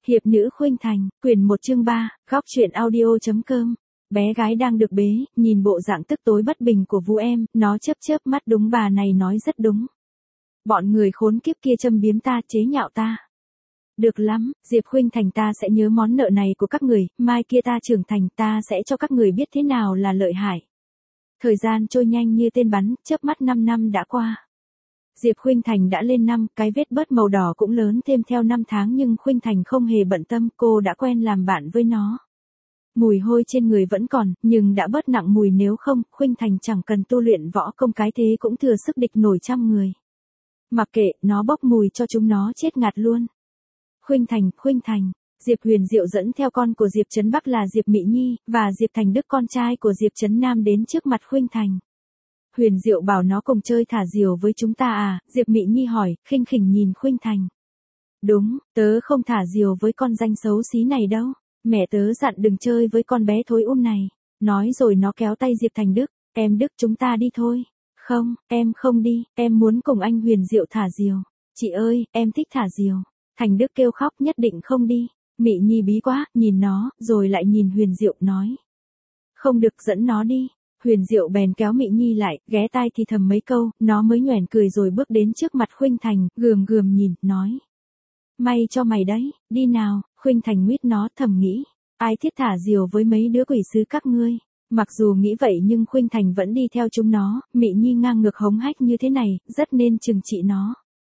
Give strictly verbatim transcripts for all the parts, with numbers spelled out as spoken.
Hiệp nữ Khuynh Thành, quyển một chương ba, góc truyện audio.com. Bé gái đang được bế, nhìn bộ dạng tức tối bất bình của Vũ Em, nó chớp chớp mắt, đúng, bà này nói rất đúng. Bọn người khốn kiếp kia châm biếm ta, chế nhạo ta. Được lắm, Diệp Khuynh Thành, ta sẽ nhớ món nợ này của các người, mai kia ta trưởng thành, ta sẽ cho các người biết thế nào là lợi hại. Thời gian trôi nhanh như tên bắn, chớp mắt năm năm đã qua. Diệp Khuynh Thành đã lên năm, cái vết bớt màu đỏ cũng lớn thêm theo năm tháng, nhưng Khuynh Thành không hề bận tâm, cô đã quen làm bạn với nó. Mùi hôi trên người vẫn còn, nhưng đã bớt nặng mùi, nếu không, Khuynh Thành chẳng cần tu luyện võ công cái thế cũng thừa sức địch nổi trăm người. Mặc kệ, nó bốc mùi cho chúng nó chết ngạt luôn. Khuynh Thành, Khuynh Thành, Diệp Huyền Diệu dẫn theo con của Diệp Trấn Bắc là Diệp Mị Nhi, và Diệp Thành Đức con trai của Diệp Trấn Nam đến trước mặt Khuynh Thành. Huyền Diệu bảo nó cùng chơi thả diều với chúng ta à, Diệp Mị Nhi hỏi, khinh khỉnh nhìn Khuynh Thành. Đúng, tớ không thả diều với con danh xấu xí này đâu, mẹ tớ dặn đừng chơi với con bé thối um này. Nói rồi nó kéo tay Diệp Thành Đức, em Đức chúng ta đi thôi. Không, em không đi, em muốn cùng anh Huyền Diệu thả diều. Chị ơi, em thích thả diều. Thành Đức kêu khóc, nhất định không đi. Mị Nhi bí quá, nhìn nó, rồi lại nhìn Huyền Diệu, nói. Không được, dẫn nó đi. Huyền Diệu bèn kéo Mị Nhi lại, ghé tai thì thầm mấy câu, nó mới nhoẻn cười rồi bước đến trước mặt Khuynh Thành, gườm gườm nhìn, nói. May cho mày đấy, đi nào. Khuynh Thành nguyết nó, thầm nghĩ. Ai thiết thả diều với mấy đứa quỷ sứ các ngươi. Mặc dù nghĩ vậy nhưng Khuynh Thành vẫn đi theo chúng nó, Mị Nhi ngang ngược hống hách như thế này, rất nên trừng trị nó.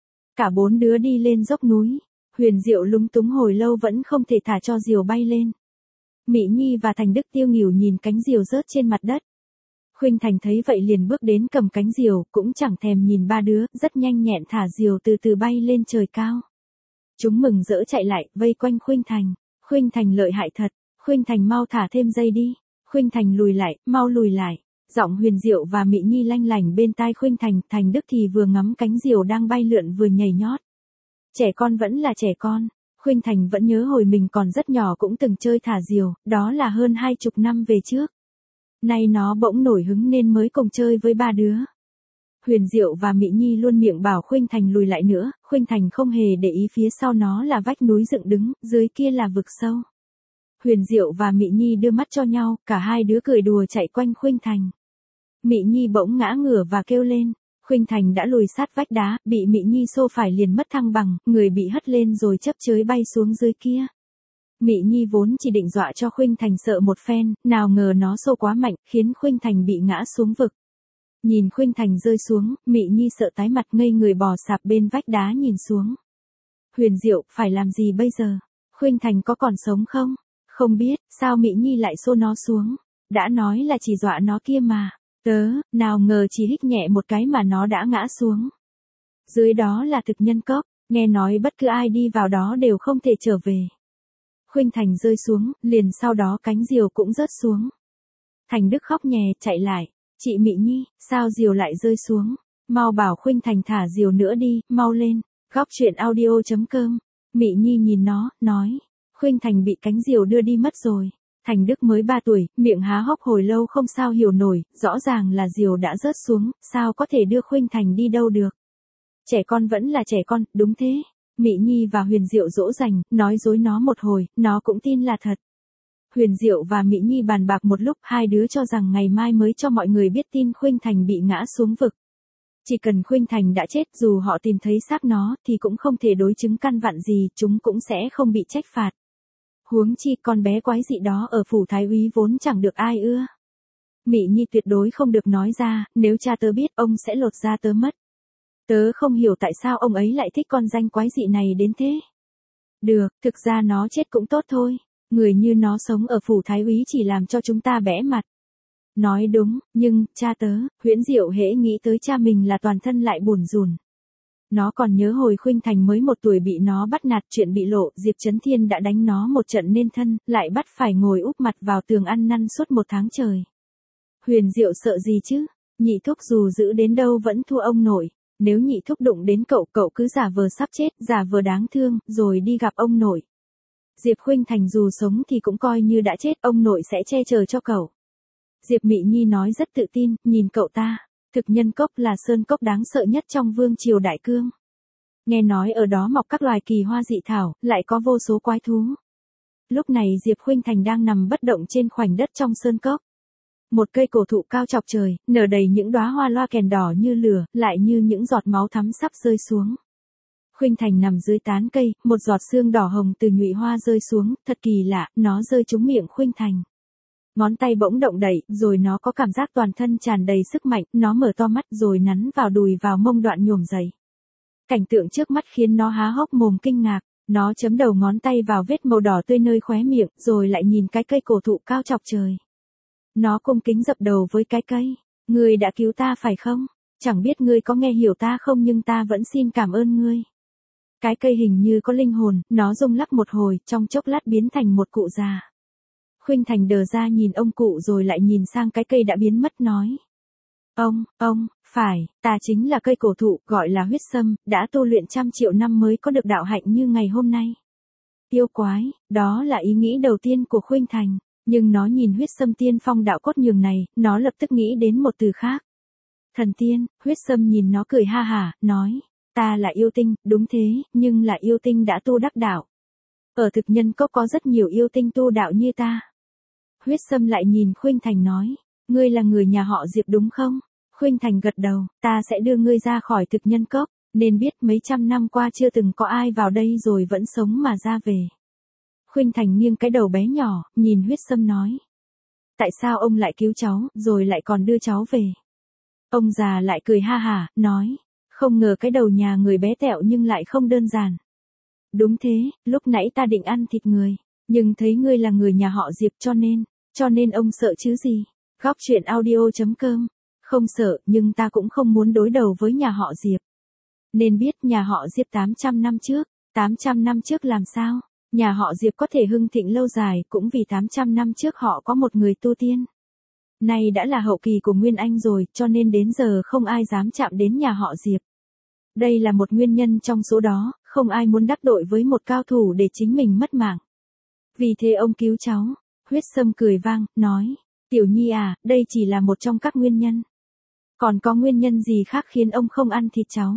Cả bốn đứa đi lên dốc núi. Huyền Diệu lúng túng hồi lâu vẫn không thể thả cho diều bay lên. Mị Nhi và Thành Đức tiêu nghỉu nhìn cánh diều rớt trên mặt đất. Khuynh Thành thấy vậy liền bước đến cầm cánh diều, cũng chẳng thèm nhìn ba đứa, rất nhanh nhẹn thả diều từ từ bay lên trời cao. Chúng mừng rỡ chạy lại, vây quanh Khuynh Thành. Khuynh Thành lợi hại thật, Khuynh Thành mau thả thêm dây đi. Khuynh Thành lùi lại, mau lùi lại. Giọng Huyền Diệu và Mị Nhi lanh lảnh bên tai Khuynh Thành, Thành Đức thì vừa ngắm cánh diều đang bay lượn vừa nhảy nhót. Trẻ con vẫn là trẻ con, Khuynh Thành vẫn nhớ hồi mình còn rất nhỏ cũng từng chơi thả diều, đó là hơn hai chục năm về trước. Nay nó bỗng nổi hứng nên mới cùng chơi với ba đứa. Huyền Diệu và Mị Nhi luôn miệng bảo Khuynh Thành lùi lại nữa, Khuynh Thành không hề để ý phía sau nó là vách núi dựng đứng, dưới kia là vực sâu. Huyền Diệu và Mị Nhi đưa mắt cho nhau, cả hai đứa cười đùa chạy quanh Khuynh Thành. Mị Nhi bỗng ngã ngửa và kêu lên. Khuynh Thành đã lùi sát vách đá, bị Mị Nhi xô phải liền mất thăng bằng, người bị hất lên rồi chấp chới bay xuống dưới kia. Mị Nhi vốn chỉ định dọa cho Khuynh Thành sợ một phen, nào ngờ nó xô quá mạnh, khiến Khuynh Thành bị ngã xuống vực. Nhìn Khuynh Thành rơi xuống, Mị Nhi sợ tái mặt ngây người bò sạp bên vách đá nhìn xuống. Huyền Diệu, phải làm gì bây giờ? Khuynh Thành có còn sống không? Không biết, sao Mị Nhi lại xô nó xuống? Đã nói là chỉ dọa nó kia mà. Tớ, nào ngờ chỉ hích nhẹ một cái mà nó đã ngã xuống. Dưới đó là thực nhân cốc, nghe nói bất cứ ai đi vào đó đều không thể trở về. Khuynh Thành rơi xuống, liền sau đó cánh diều cũng rớt xuống. Thành Đức khóc nhè, chạy lại. Chị Mị Nhi, sao diều lại rơi xuống? Mau bảo Khuynh Thành thả diều nữa đi, mau lên. Góc truyện audio.com. Mị Nhi nhìn nó, nói. Khuynh Thành bị cánh diều đưa đi mất rồi. Thành Đức mới ba tuổi, miệng há hốc hồi lâu không sao hiểu nổi, rõ ràng là diều đã rớt xuống, sao có thể đưa Khuynh Thành đi đâu được. Trẻ con vẫn là trẻ con, đúng thế. Mị Nhi và Huyền Diệu dỗ dành, nói dối nó một hồi, nó cũng tin là thật. Huyền Diệu và Mị Nhi bàn bạc một lúc, hai đứa cho rằng ngày mai mới cho mọi người biết tin Khuynh Thành bị ngã xuống vực. Chỉ cần Khuynh Thành đã chết, dù họ tìm thấy xác nó, thì cũng không thể đối chứng căn vặn gì, chúng cũng sẽ không bị trách phạt. Huống chi con bé quái dị đó ở phủ thái úy vốn chẳng được ai ưa. Mị Nhi tuyệt đối không được nói ra, nếu cha tớ biết ông sẽ lột da tớ mất. Tớ không hiểu tại sao ông ấy lại thích con danh quái dị này đến thế. Được, thực ra nó chết cũng tốt thôi. Người như nó sống ở phủ thái úy chỉ làm cho chúng ta bẽ mặt. Nói đúng, nhưng, cha tớ, Huyễn Diệu hễ nghĩ tới cha mình là toàn thân lại bủn rủn. Nó còn nhớ hồi Khuynh Thành mới một tuổi bị nó bắt nạt, chuyện bị lộ, Diệp Chấn Thiên đã đánh nó một trận nên thân, lại bắt phải ngồi úp mặt vào tường ăn năn suốt một tháng trời. Huyền Diệu sợ gì chứ? Nhị thúc dù giữ đến đâu vẫn thua ông nội. Nếu nhị thúc đụng đến cậu, cậu cứ giả vờ sắp chết, giả vờ đáng thương, rồi đi gặp ông nội. Diệp Khuynh Thành dù sống thì cũng coi như đã chết, ông nội sẽ che chở cho cậu. Diệp Mị Nhi nói rất tự tin, nhìn cậu ta. Thực nhân cốc là sơn cốc đáng sợ nhất trong vương triều Đại Cương. Nghe nói ở đó mọc các loài kỳ hoa dị thảo, lại có vô số quái thú. Lúc này Diệp Khuynh Thành đang nằm bất động trên khoảnh đất trong sơn cốc. Một cây cổ thụ cao chọc trời, nở đầy những đóa hoa loa kèn đỏ như lửa, lại như những giọt máu thắm sắp rơi xuống. Khuynh Thành nằm dưới tán cây, một giọt sương đỏ hồng từ nhụy hoa rơi xuống, thật kỳ lạ, nó rơi trúng miệng Khuynh Thành. Ngón tay bỗng động đậy, rồi nó có cảm giác toàn thân tràn đầy sức mạnh, nó mở to mắt rồi nắn vào đùi vào mông đoạn nhổm dậy. Cảnh tượng trước mắt khiến nó há hốc mồm kinh ngạc, nó chấm đầu ngón tay vào vết màu đỏ tươi nơi khóe miệng, rồi lại nhìn cái cây cổ thụ cao chọc trời. Nó cung kính dập đầu với cái cây, ngươi đã cứu ta phải không? Chẳng biết ngươi có nghe hiểu ta không nhưng ta vẫn xin cảm ơn ngươi. Cái cây hình như có linh hồn, nó rung lắc một hồi, trong chốc lát biến thành một cụ già. Khuynh Thành đờ ra nhìn ông cụ rồi lại nhìn sang cái cây đã biến mất nói. Ông, ông, phải, ta chính là cây cổ thụ, gọi là huyết sâm, đã tu luyện trăm triệu năm mới có được đạo hạnh như ngày hôm nay. Yêu quái, đó là ý nghĩ đầu tiên của Khuynh Thành, nhưng nó nhìn huyết sâm tiên phong đạo cốt nhường này, nó lập tức nghĩ đến một từ khác. Thần tiên, huyết sâm nhìn nó cười ha hả, nói, ta là yêu tinh, đúng thế, nhưng là yêu tinh đã tu đắc đạo. Ở thực nhân cốc có rất nhiều yêu tinh tu đạo như ta. Huyết sâm lại nhìn Khuynh Thành nói, ngươi là người nhà họ Diệp đúng không? Khuynh Thành gật đầu, ta sẽ đưa ngươi ra khỏi thực nhân cốc, nên biết mấy trăm năm qua chưa từng có ai vào đây rồi vẫn sống mà ra về. Khuynh Thành nghiêng cái đầu bé nhỏ, nhìn huyết sâm nói. Tại sao ông lại cứu cháu, rồi lại còn đưa cháu về? Ông già lại cười ha hả, nói, không ngờ cái đầu nhà người bé tẹo nhưng lại không đơn giản. Đúng thế, lúc nãy ta định ăn thịt người, nhưng thấy ngươi là người nhà họ Diệp cho nên, cho nên ông sợ chứ gì? Góc truyện audio chấm com. Không sợ, nhưng ta cũng không muốn đối đầu với nhà họ Diệp. Nên biết nhà họ Diệp tám trăm năm trước, tám trăm năm trước làm sao? Nhà họ Diệp có thể hưng thịnh lâu dài cũng vì tám trăm năm trước họ có một người tu tiên. Nay đã là hậu kỳ của Nguyên Anh rồi, cho nên đến giờ không ai dám chạm đến nhà họ Diệp. Đây là một nguyên nhân trong số đó, không ai muốn đắc tội với một cao thủ để chính mình mất mạng. Vì thế ông cứu cháu. Huyết sâm cười vang, nói, Tiểu Nhi à, đây chỉ là một trong các nguyên nhân. Còn có nguyên nhân gì khác khiến ông không ăn thịt cháu?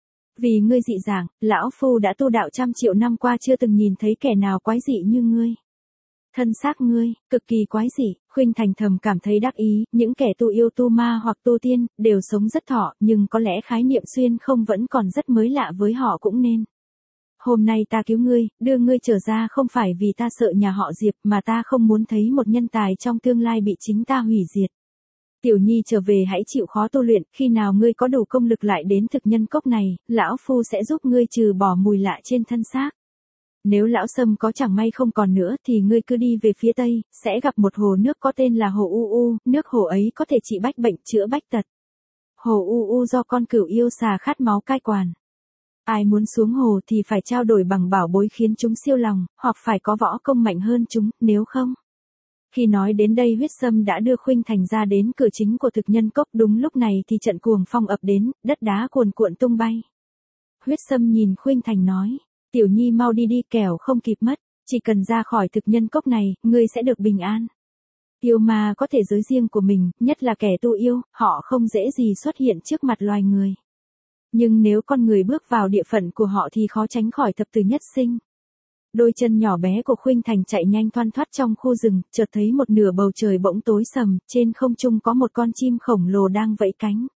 Vì ngươi dị dạng, lão phu đã tu đạo trăm triệu năm qua chưa từng nhìn thấy kẻ nào quái dị như ngươi. Thân xác ngươi, cực kỳ quái dị, Khuynh Thành thầm cảm thấy đắc ý, những kẻ tu yêu tu ma hoặc tu tiên, đều sống rất thọ, nhưng có lẽ khái niệm xuyên không vẫn còn rất mới lạ với họ cũng nên. Hôm nay ta cứu ngươi, đưa ngươi trở ra không phải vì ta sợ nhà họ Diệp mà ta không muốn thấy một nhân tài trong tương lai bị chính ta hủy diệt. Tiểu Nhi trở về hãy chịu khó tu luyện, khi nào ngươi có đủ công lực lại đến thực nhân cốc này, lão phu sẽ giúp ngươi trừ bỏ mùi lạ trên thân xác. Nếu lão sâm có chẳng may không còn nữa thì ngươi cứ đi về phía tây, sẽ gặp một hồ nước có tên là hồ U U, nước hồ ấy có thể trị bách bệnh chữa bách tật. Hồ U U do con cửu yêu xà khát máu cai quản. Ai muốn xuống hồ thì phải trao đổi bằng bảo bối khiến chúng siêu lòng, hoặc phải có võ công mạnh hơn chúng, nếu không. Khi nói đến đây huyết sâm đã đưa Khuynh Thành ra đến cửa chính của thực nhân cốc, đúng lúc này thì trận cuồng phong ập đến, đất đá cuồn cuộn tung bay. Huyết sâm nhìn Khuynh Thành nói, Tiểu Nhi mau đi đi kẻo không kịp mất, chỉ cần ra khỏi thực nhân cốc này, ngươi sẽ được bình an. Yêu ma có thể giới riêng của mình, nhất là kẻ tu yêu, họ không dễ gì xuất hiện trước mặt loài người. Nhưng nếu con người bước vào địa phận của họ thì khó tránh khỏi thập tử nhất sinh. Đôi chân nhỏ bé của Khuynh Thành chạy nhanh thoăn thoắt trong khu rừng, chợt thấy một nửa bầu trời bỗng tối sầm, trên không trung có một con chim khổng lồ đang vẫy cánh.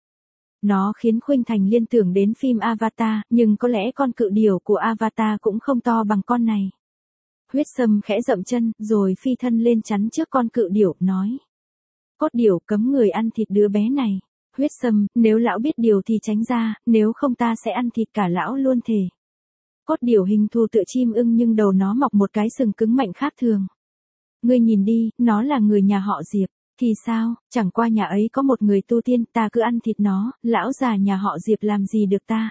Nó khiến Khuynh Thành liên tưởng đến phim Avatar, nhưng có lẽ con cự điểu của Avatar cũng không to bằng con này. Huyết sâm khẽ dậm chân, rồi phi thân lên chắn trước con cự điểu, nói. Cốt điểu cấm người ăn thịt đứa bé này. Huyết sâm, nếu lão biết điều thì tránh ra, nếu không ta sẽ ăn thịt cả lão luôn thề. Cốt điểu hình thù tựa chim ưng nhưng đầu nó mọc một cái sừng cứng mạnh khác thường. Ngươi nhìn đi, nó là người nhà họ Diệp. Thì sao, chẳng qua nhà ấy có một người tu tiên, ta cứ ăn thịt nó, lão già nhà họ Diệp làm gì được ta.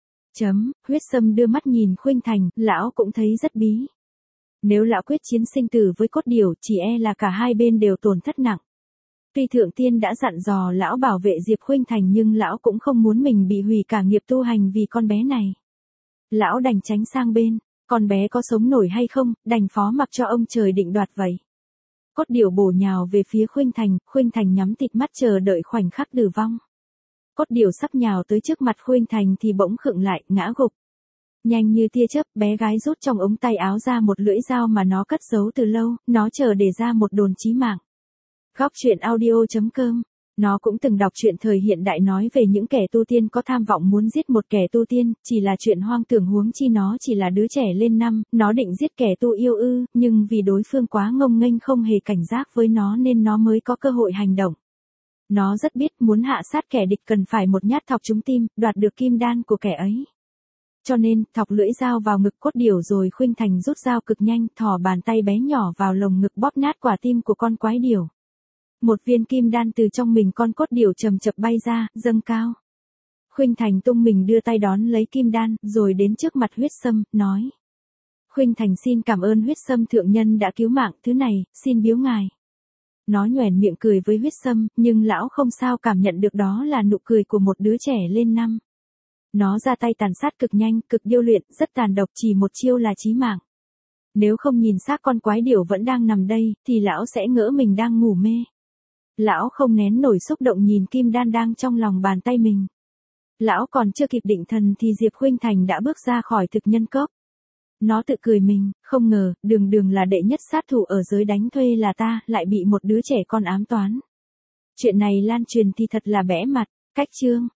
Chấm, huyết sâm đưa mắt nhìn Khuynh Thành, lão cũng thấy rất bí. Nếu lão quyết chiến sinh tử với cốt điểu, chỉ e là cả hai bên đều tổn thất nặng. Tuy thượng tiên đã dặn dò lão bảo vệ Diệp Khuynh Thành nhưng lão cũng không muốn mình bị hủy cả nghiệp tu hành vì con bé này. Lão đành tránh sang bên, con bé có sống nổi hay không, đành phó mặc cho ông trời định đoạt vậy. Cốt điểu bổ nhào về phía Khuynh Thành, Khuynh Thành nhắm tịt mắt chờ đợi khoảnh khắc tử vong. Cốt điểu sắp nhào tới trước mặt Khuynh Thành thì bỗng khựng lại, ngã gục. Nhanh như tia chớp, bé gái rút trong ống tay áo ra một lưỡi dao mà nó cất giấu từ lâu, nó chờ để ra một đòn chí mạng. Góc truyện audio chấm com. Nó cũng từng đọc truyện thời hiện đại nói về những kẻ tu tiên có tham vọng muốn giết một kẻ tu tiên, chỉ là chuyện hoang tưởng, huống chi nó chỉ là đứa trẻ lên năm, nó định giết kẻ tu yêu ư, nhưng vì đối phương quá ngông nghênh không hề cảnh giác với nó nên nó mới có cơ hội hành động. Nó rất biết muốn hạ sát kẻ địch cần phải một nhát thọc trúng tim, đoạt được kim đan của kẻ ấy. Cho nên, thọc lưỡi dao vào ngực cốt điểu rồi Khuynh Thành rút dao cực nhanh, thò bàn tay bé nhỏ vào lồng ngực bóp nát quả tim của con quái điểu. Một viên kim đan từ trong mình con cốt điểu chầm chập bay ra, dâng cao. Khuynh Thành tung mình đưa tay đón lấy kim đan, rồi đến trước mặt Huyết Sâm, nói. Khuynh Thành xin cảm ơn Huyết Sâm thượng nhân đã cứu mạng, thứ này, xin biếu ngài. Nó nhoẻn miệng cười với Huyết Sâm, nhưng lão không sao cảm nhận được đó là nụ cười của một đứa trẻ lên năm. Nó ra tay tàn sát cực nhanh, cực điêu luyện, rất tàn độc, chỉ một chiêu là chí mạng. Nếu không nhìn xác con quái điểu vẫn đang nằm đây, thì lão sẽ ngỡ mình đang ngủ mê. Lão không nén nổi xúc động nhìn kim đan đang trong lòng bàn tay mình. Lão còn chưa kịp định thần thì Diệp Khuynh Thành đã bước ra khỏi thực nhân cốc. Nó tự cười mình, không ngờ, đường đường là đệ nhất sát thủ ở giới đánh thuê là ta, lại bị một đứa trẻ con ám toán. Chuyện này lan truyền thì thật là bẽ mặt. Cách chương